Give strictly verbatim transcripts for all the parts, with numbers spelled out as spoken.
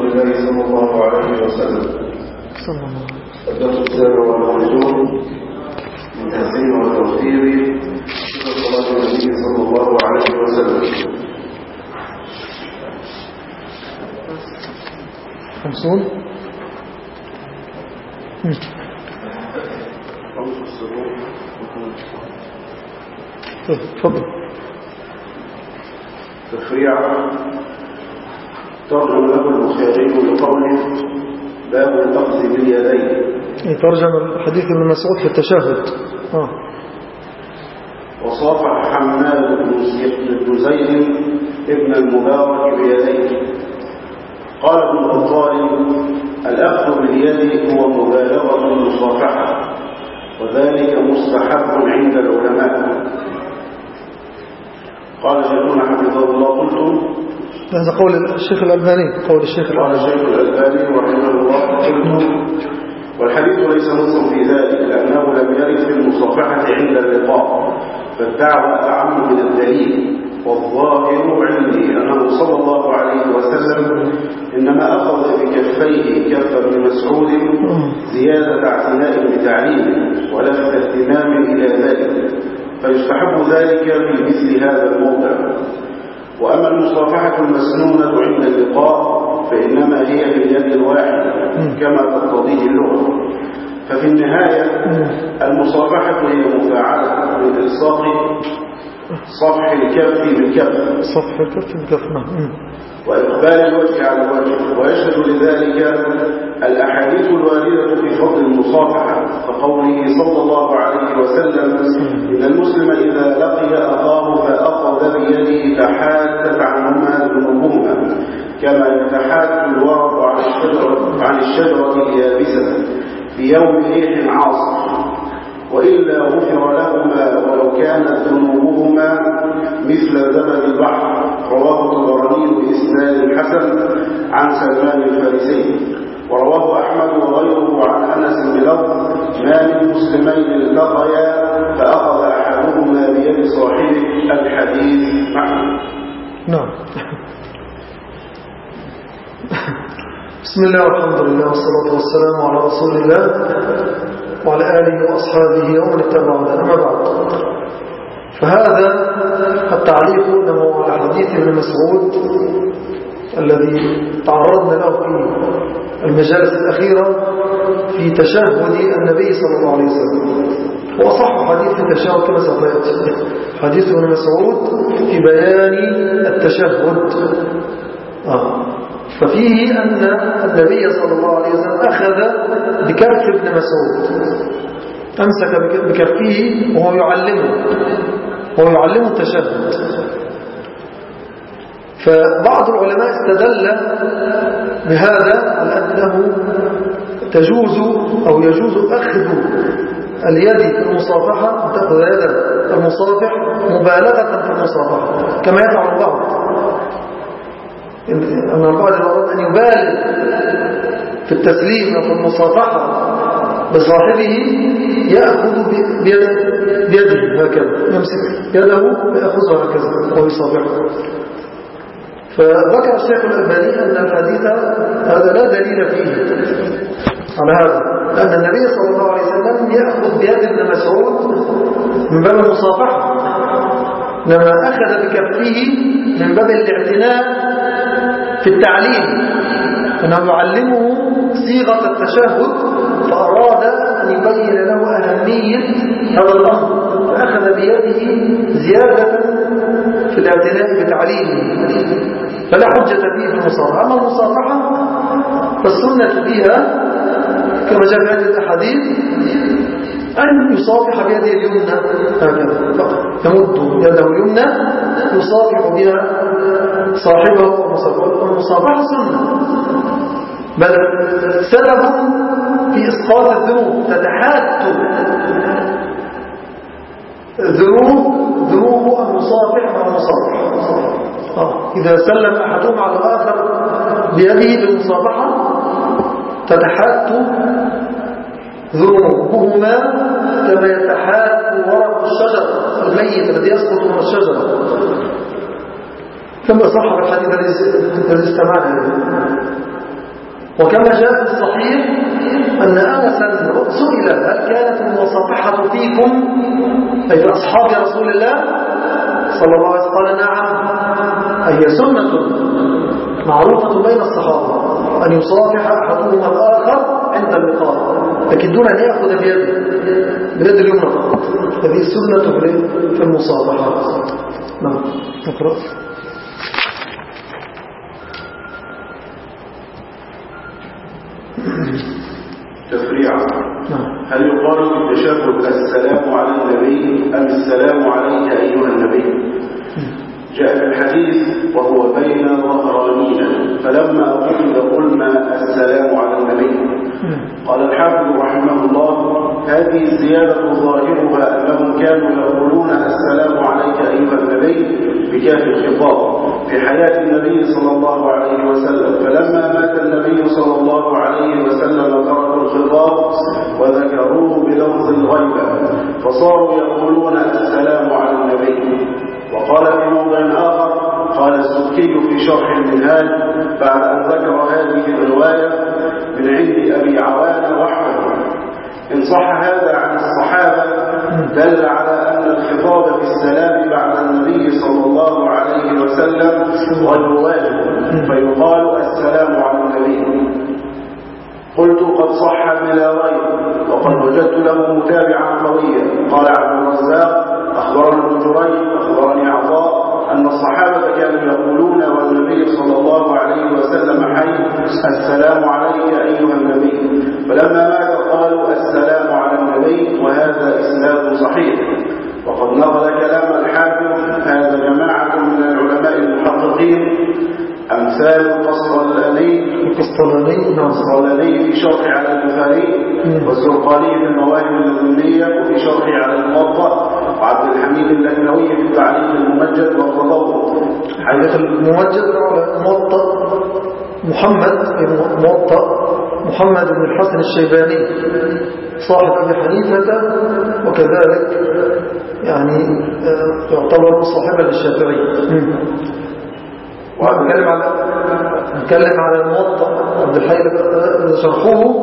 رسول الله صلى الله عليه وسلم. الدرس السابع والخمسون من تحسين وتوفير صلاة النبي صلى الله عليه وسلم. خمسون تفضل. تفريعا ترجم له البخاري لقوله باب الأخذ باليدين. ترجم الحديث ابن مسعود في التشهد. آه. وصافح حماد بن زيد ابن المبارك بيديه. قال ابن الخطاب الأخذ باليد هو مبالغة المصافحة، وذلك مستحب عند العلماء. قال شيخنا حفظه الله قلتم هذا قول الشيخ الألباني قول الشيخ قال الشيخ الألباني رحمه الله قلتم والحديث ليس نصا في ذلك لأنه لم يرد في المصافحة عند اللقاء، فالدعوة أعم من الدليل. والظاهر عندي أنه صلى الله عليه وسلم إنما أخذ بكفيه كف ابن مسعود زيادة اعتناء بتعليمه ولفت اهتمام إلى ذلك، فيستحب ذلك في مثل هذا الموضع. وأما المصافحة المسنونة عند اللقاء فإنما هي باليد الواحدة كما تقتضيه اللغة. ففي النهاية المصافحة هي مفاعلة من إلصاق صفح الكف بالكف صفح الكف بالكف وإقبال الوجه على الوجه. ويشهد لذلك الأحاديث الواردة في فضل المصافحة، فقوله صلى الله عليه وسلم إن المسلم إذا لقي أخاه فأخذ بيده تحاتت عنهما ذنوبهما كما يتحات الورق عن الشجرة, عن الشجرة اليابسة في يوم ريح عاصف، وإلا غفر لهما ولو كانت ذنوبهما مثل زبد البحر. رواه الطبراني بإسناد حسن عن سلمان الفارسي. ورواه أحمد وغيره عن أنس بلفظ ما من مسلمين التقيا فأخذ أحدهما بيد صاحبه الحديث معه. نعم. بسم الله والحمد لله والصلاة والسلام على رسول الله وعلى آله وأصحابه ومن اتبعه. أما بعد، فهذا التعليق نمو على حديث ابن مسعود الذي تعرضنا له في المجالس الأخيرة في تشهد النبي صلى الله عليه وسلم. وأصح حديث التشهد كما سأتي حديث ابن مسعود في بيان التشهد. آه. ففيه أن النبي صلى الله عليه وسلم أخذ بكف ابن مسعود، أمسك بكفه وهو يعلمه وهو يعلمه التشهد. فبعض العلماء استدل بهذا على أنه تجوز أو يجوز أخذ اليد في المصافحة، تأخذ يد المصافح مبالغة في المصافحة كما يفعل البعض، أن البعض أراد أن يبالغ في التسليم أو في المصافحة بصاحبه يأخذ بيده هكذا، يمسك يده ويأخذها هكذا ويصافحه. فذكر الشيخ الألباني أن الحديث هذا لا دليل فيه على هذا، لأن النبي صلى الله عليه وسلم يأخذ بيد ابن مسعود من باب المصافحة، لما أخذ بكفه من باب الاعتناء في التعليم، أنه يعلمه صيغة التشهد، فأراد أن يبين له أهمية هذا الأمر، فأخذ بيده زيادة في الاعتناء بتعليمه، فلا حجة فيه في المصافحة. أما المصافحة فالسنة فيها كما جاء في هذه الأحاديث أن يصافح بيده اليمنى هكذا فقط، يمد يده اليمنى يصافح بها صاحبه. والمصافحة سنة، بل سبب في إسقاط الذنوب، تتحات ذنوب ذنوب المصافح والمصافح. آه. إذا سلم أحدهم على الآخر بيده بالمصافحة تتحات ذنوبهما كما يتحات ورق الشجر الميت الذي يسقط من الشجرة، كما صح في الحديث الذي استمعنا إليه. وكما جاء في الصحيح أن أنسا سئل هل كانت المصافحة فيكم أي في أصحاب رسول الله صلى الله عليه وسلم؟ قال نعم، أي سنة معروفة بين الصحابة أن يصافح أحدهم الآخر عند اللقاء، لكن دون أن يأخذ بيده بيد اليمنى فقط. هذه السنة في المصافحة. نعم نقرأ. تفريع. هل يقال في التشهد السلام على النبي أم السلام عليك أيها النبي؟ جاء في الحديث وهو بين ظهرانينا فلما قيل قلنا السلام على النبي. قال الحافظ رحمه الله هذه الزيادة ظاهرها أنهم كانوا يقولون السلام عليك أيها النبي بكاف الخطاب في حياة النبي صلى الله عليه وسلم، فلما مات النبي صلى الله عليه وسلم تركوا الخطاب وذكروه بلفظ الغيبة فصاروا يقولون السلام على النبي. وقال في موضع آخر قال السبكي في شرح المنهاج بعد أن ذكر هذه الرواية من عند أبي عوانة وحده إن صح هذا عن الصحابة دل على أن الخطاب بالسلام بعد النبي صلى الله عليه وسلم غير واجب فيقال السلام على النبي. قلت قد صح بلا ريب وقد وجدت له متابعا قويا. قال عبد الرزاق أخبرنا ابن جريج أخبرني عطاء أن الصحابة كانوا يقولون والنبي صلى الله عليه وسلم حي السلام عليك أيها النبي، فلما مات قالوا السلام على النبي، وهذا إسناد صحيح. وقد نقل كلام الحافظ هذا جماعة من العلماء المحققين أمثال القسطلاني القسطلاني في شرح على البخاري والزرقاني في المواهب اللدنية وفي شرح على الموطأ وعبد الحميد اللكنوي في التعليق الممجد والتضوء. حديث الممجد على الموطأ محمد بن موطأ محمد بن الحسن الشيباني صاحب أبي حنيفة وكذلك يعني يعتبر صاحبا للشافعي. ونتكلم على نتكلم على الموطأ عبد الحي شرحه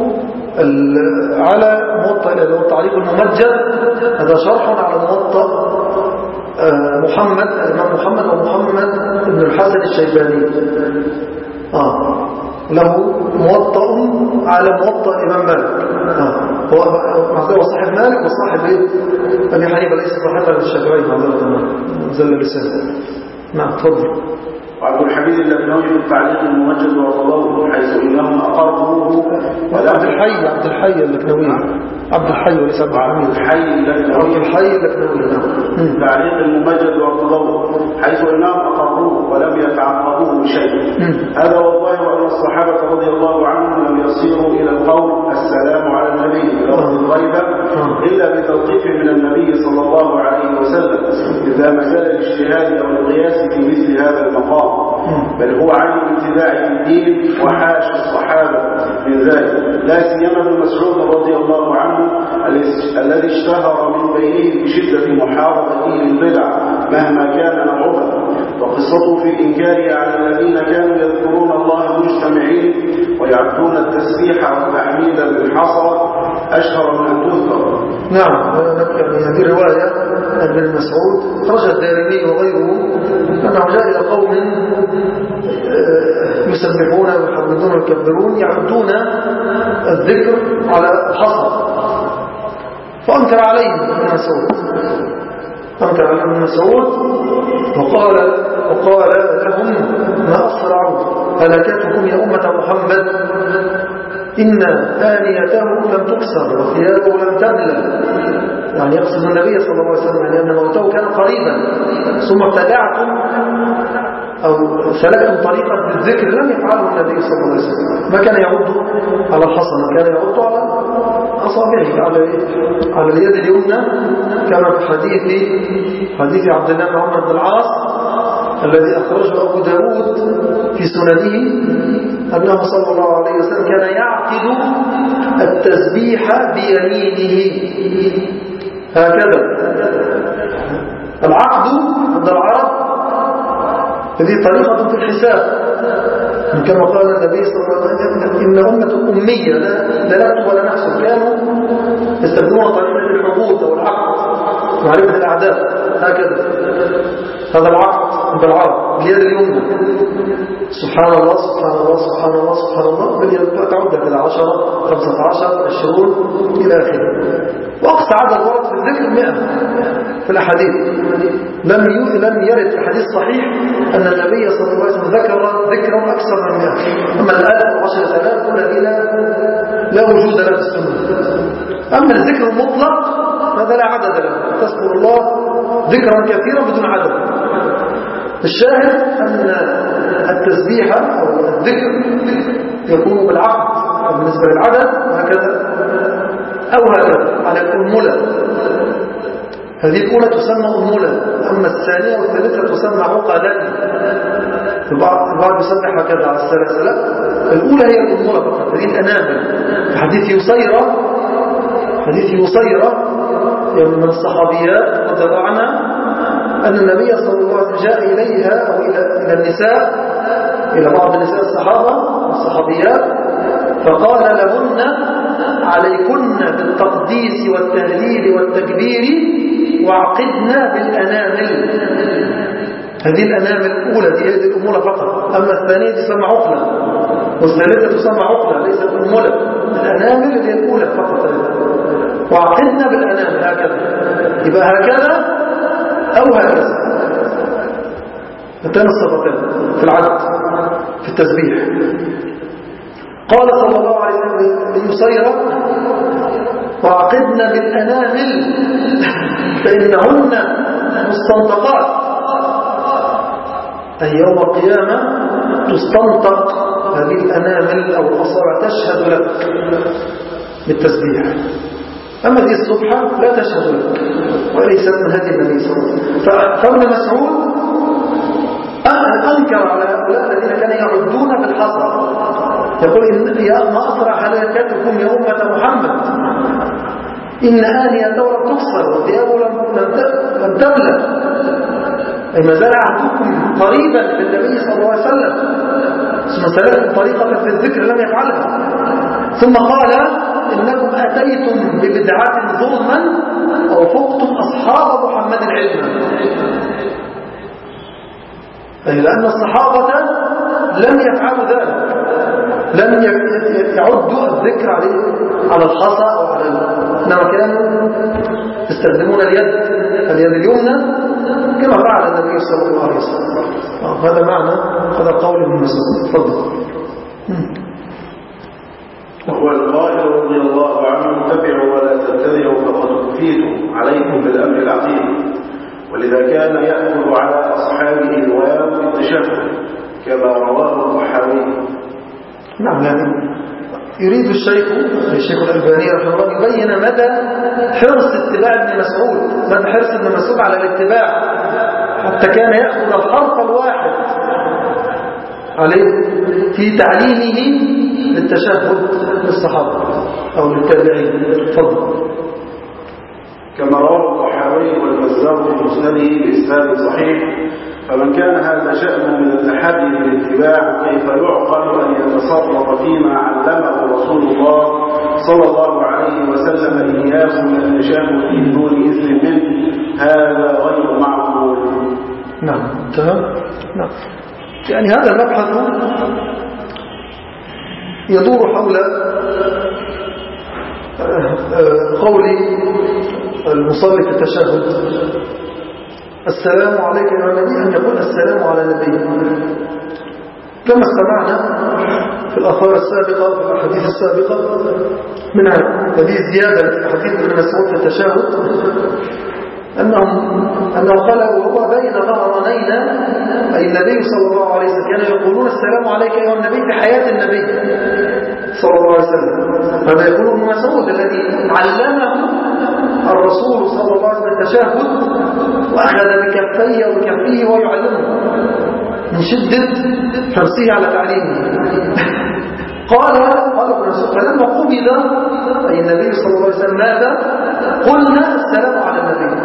على موطأ التعليق الممجد، هذا شرح على موطأ محمد الإمام محمد ومحمد بن الحسن الشيباني. آه له موطأ على موطأ الإمام مالك. آه هو صاحب مالك وصاحب أبي حنيفة ليس صاحبا للشافعي معذرة زل لسانه. نعم تفضل. وعبد الحميد اللكنوي في التعليق الممجد والتضوء حيث انهم اقروه. عبد الحي عبد الحي اللكنوي عبد الحي وليس عبد الحميد. الحي اللكنوي عبد الحي اللكنوي التعليق الممجد والتضوء حيث انهم اقروه ولم يتعقبوه بشيء. هذا والله ان الصحابه رضي الله عنهم لم يصيروا الى القول السلام على النبي بلفظ الغيبه الا بتوقيف من النبي صلى الله عليه وسلم اذا مجال الاجتهاد او القياس في مثل هذا المقام، بل هو عين ابتداع الدين وحاش الصحابة من ذلك، لا سيما ابن مسعود رضي الله عنه الذي اشتهر من بينهم بشدة محاربته للبدع مهما كان نوعها، وقصته في الإنكار على الذين كانوا يذكرون الله مجتمعين ويعبدون التسبيح والتحميد بالحصى أشهر من أن تذكر. نعم يعني هذه الرواية ابن مسعود خرج الدارمي وغيره أنه جاء إلى قوم يسبحون ويحمدون ويكبرون يعبدون الذكر على الحصى، فأنكر عليهم ابن مسعود أنكر عليهم ابن مسعود وقال وقال لهم ما أسرع هلكتكم يا أمة محمد إن آنيته لم تكسر وثيابه لم تبلى، يعني يقصد النبي صلى الله عليه وسلم لأن موته كان قريبا، ثم ابتدعتم أو سلكتم طريقا بالذكر لم يفعله النبي صلى الله عليه وسلم، ما كان يعد على الحصى، ما كان يعد على أصابعه على على اليد اليمنى كما في حديث حديث عبد الله بن عمرو بن العاص الذي أخرجه أبو داود في سننه أنه صلى الله عليه وسلم كان يعقد التسبيح بيمينه هكذا. العقد عند العرب هذه طريقة في الحساب، يعني كما قال النبي صلى الله عليه وسلم إن أمة أمية لا نكتب ولا نحسب، كانوا يستخدمون طريقة الحبوط أو العقد معرفة الأعداد هكذا. هذا العقد بالعرض باليد اليمنى، سبحان الله سبحان الله سبحان الله سبحان الله، باليد تعد إلى عشرة خمسة عشر عشرون إلى آخره. وأقصى عدد ورد في الذكر مئة في الأحاديث. لم لم يرد في حديث صحيح أن النبي صلى الله عليه وسلم ذكر ذكرا أكثر من مئة. أما الآن وعشرة آلاف الذين لا وجود له في السنة. أما الذكر المطلق هذا لا عدد له، تذكر الله ذكرا كثيرا بدون عدد. الشاهد أن التسبيح أو الذكر يكون بالعقد بالنسبة للعدد هكذا أو هكذا على الأنملة. هذه الأولى تسمى أنملة، أما الثانية والثالثة تسمى عقدا. البعض يسبح هكذا على السلاسل. الأولى هي الأنملة فقط، هذه الأنامل. في حديث يسيرة حديث يسيرة من الصحابيات رضي الله عنها أن النبي صلى الله عليه وسلم جاء إليها أو إلى, إلى النساء، إلى بعض النساء الصحابة الصحابيات، فقال لهن عليكن بالتقديس والتهليل والتكبير وعقدنا بالأنامل. هذه الأنامل الأولى دي هذه الأمولة فقط، أما الثانية تسمى عقلة والثالثة تسمى عقلة ليست أمولة. الأنامل هي الأولى فقط، وعقدنا بالأنامل هكذا. يبقى هكذا أو هكذا، هاتان الصفتين في العدد في التسبيح. قال صلى الله عليه وسلم ليسيرة وعقدنا بالأنامل فإنهن مستنطقات، أي يوم القيامة تستنطق هذه الأنامل أو الأصابع تشهد لك بالتسبيح. أما دي الصبحة لا تشهد لك وليست من هدي النبي صلى الله عليه وسلم. فابن مسعود أنكر على هؤلاء الذين كانوا يعدون بالحصى، يقول إن يا ما أسرع هلاكتكم يا أمة محمد، إن آنية لم تكسر وثيابه لم تبلى، أي ما زال عهدكم قريبا بالنبي صلى الله عليه وسلم، ثم سلكوا طريقة في الذكر لم يفعلها. ثم قال إنكم أتيتم ببدعة ظلما أو فقتم أصحاب محمد علما، أي لأن الصحابة لم يفعلوا ذلك، لم يعدوا الذكر على الحصى أو على إنما كانوا يستخدمون اليد اليد اليمنى كما فعل النبي صلى الله عليه وسلم. هذا معنى هذا قول ابن مسعود. تفضل. وهو القائل رضي الله عنه اتبعوا ولا تبتدعوا فقد كفيتم عليكم بالامر العظيم، ولذا كان يأخذ على أصحابه الواو في التشهد كما رواه الطحاوي. نعم، يعني يريد الشيخ الشيخ الألباني رحمه الله يبين مدى حرص اتباع ابن مسعود، مدى حرص ابن مسعود على الاتباع، حتى كان يأخذ الحرف الواحد عليه في تعليمه للتشهد للصحابة أو للتابعين. تفضل. كما رواه الطحاوي والبزار في مسنده بإسناد صحيح. فمن كان هذا شأنه من التحدي بالاتباع، كيف يعقل أن يتصرف فيما علمه رسول الله صلى الله عليه وسلم إياه من التشهد بدون إذن منه؟ هذا غير معقول. نعم تمام. نعم، يعني هذا المبحث يدور حول قول المصلي في التشهد السلام عليك يا النبي، أن يقول السلام على النبي، كما استمعنا في الأخبار السابقة في الأحاديث السابقة منها هذه زيادة في حديث ابن مسعود في التشهد أنهم أنه قال وهو بين ظهرانينا، أي النبي صلى الله عليه وسلم كانوا يقولون السلام عليك أيها النبي في حياة النبي صلى الله عليه وسلم. هذا يقول ابن مسعود الذي علمه الرسول صلى الله عليه وسلم التشهد وأخذ بكفيه وبكفيه ويعلمه من شدة حرصه على تعليمه. قال قال ابن مسعود فلما قبض أي النبي صلى الله عليه وسلم ماذا؟ قلنا السلام على النبي،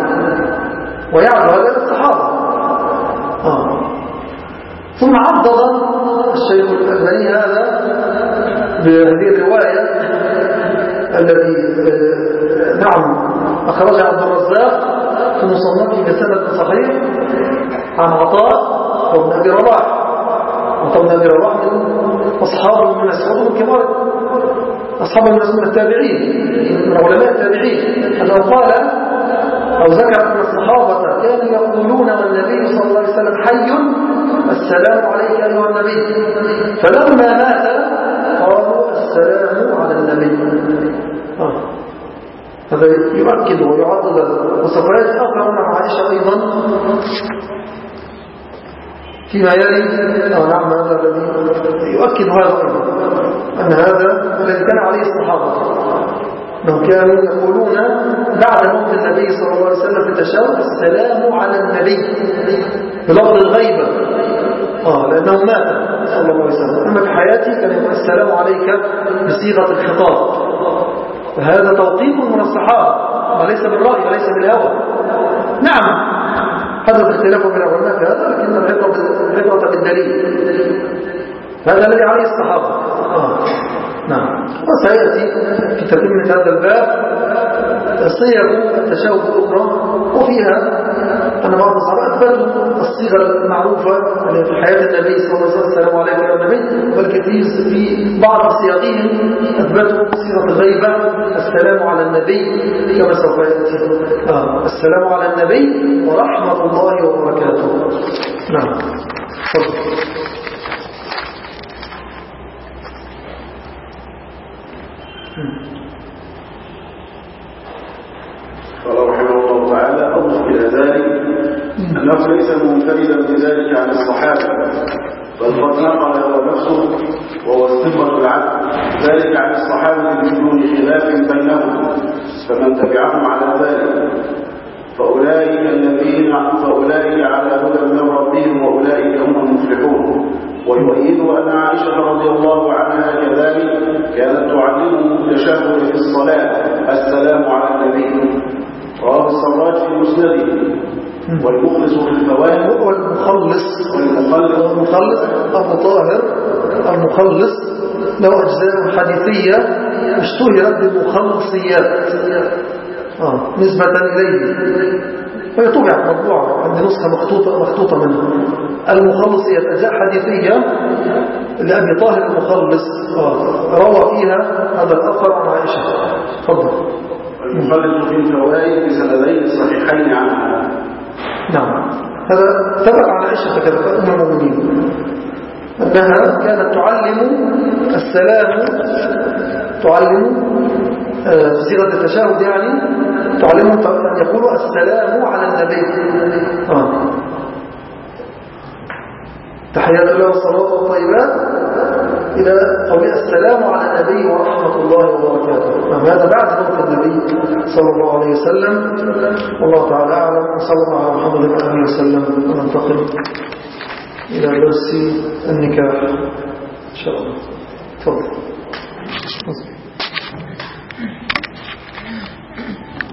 ويعرض هذا الصحابة. آه. ثم عضد الشيخ الألباني هذا بهذه الرواية التي نعم أخرجها عبد الرزاق في مصنفه بسند صحيح عن عطاء وابن أبي رباح. عطاء بن أبي رباح من أصحاب ابن مسعود من كبار أصحاب ابن مسعود التابعين من علماء التابعين، أنه قال أو ذكر أن الصحابة كانوا يقولون والنبي صلى الله عليه وسلم حي السلام عليك أيها النبي، فلما مات قالوا السلام على النبي. آه. هذا يؤكد ويعضد وسوف يأتي آخر مع عائشة أيضا فيما يلي. آه نعم هذا الذي يؤكد هذا أيضا أن هذا الذي كان عليه الصحابة أنهم كانوا يقولون بعد موت النبي صلى الله عليه وسلم في التشهد السلام على النبي بلفظ الغيبة، آه لأنه مات صلى الله عليه وسلم. أما في حياتي كان يقول السلام عليك بصيغة الخطاب، وهذا توقيف من الصحابة وليس بالرأي وليس بالهوى. نعم حدث اختلاف من العلماء في هذا، لكن العبرة بالدليل. هذا الذي عليه الصحابة. آه. نعم. وسيأتي في تتمة هذا الباب صيغ التشهد الأخرى، وفيها أن بعض الصحابة أثبتوا الصيغة المعروفة في حياة النبي صلى الله عليه وسلم السلام عليك يا النبي، والكثير في بعض صياغهم أثبتوا صيغة الغيبة السلام على النبي كما سوف يأتي. آه. السلام على النبي ورحمة الله وبركاته. نعم. فضل. قال رحمه الله تعالى أضف إلى ذلك أنه ليس منفردا بذلك عن الصحابة، بل قد نقل هو نفسه وهو الصفة العدل ذلك عن الصحابة بدون خلاف بينهم، فمن تبعهم على ذلك فأولئك الذين فأولئك على هدى من ربهم وأولئك هم المفلحون. ويؤيد أن عائشة رضي الله عنها كذلك كانت تعلمه التشهد في الصلاة السلام على النبي، رواه السراج في مسنده. والمخلص في الفوائد والمخلص والمخلص المخلص المطهر المخلص له أجزاء حديثية اشتهرت بالمخلصيات آه. نسبة إليه، وهي طبعا مطبوعة عندي نسخة مخطوطة مخطوطة منها. المخلصيات أجزاء حديثية لأبي طاهر المخلص آه. روى فيها هذا الأثر عن عائشة. تفضل. المخلص في الفوائد بسندين الصحيحين عنها. نعم هذا ثبت عن عائشة كذا أم المؤمنين أنها كانت تعلم السلام تعلم في صيغة التشهد يعني تعلمهم أن يقولوا السلام على النبي آه. تحيات الله والصلاة والطيبات إلى قول السلام على النبي ورحمة الله وبركاته. هذا بعد موت النبي صلى الله عليه وسلم. والله تعالى أعلم، وصلى الله على محمد وعلى آله وسلم. وننتقل إلى درس النكاح إن شاء الله. تفضل.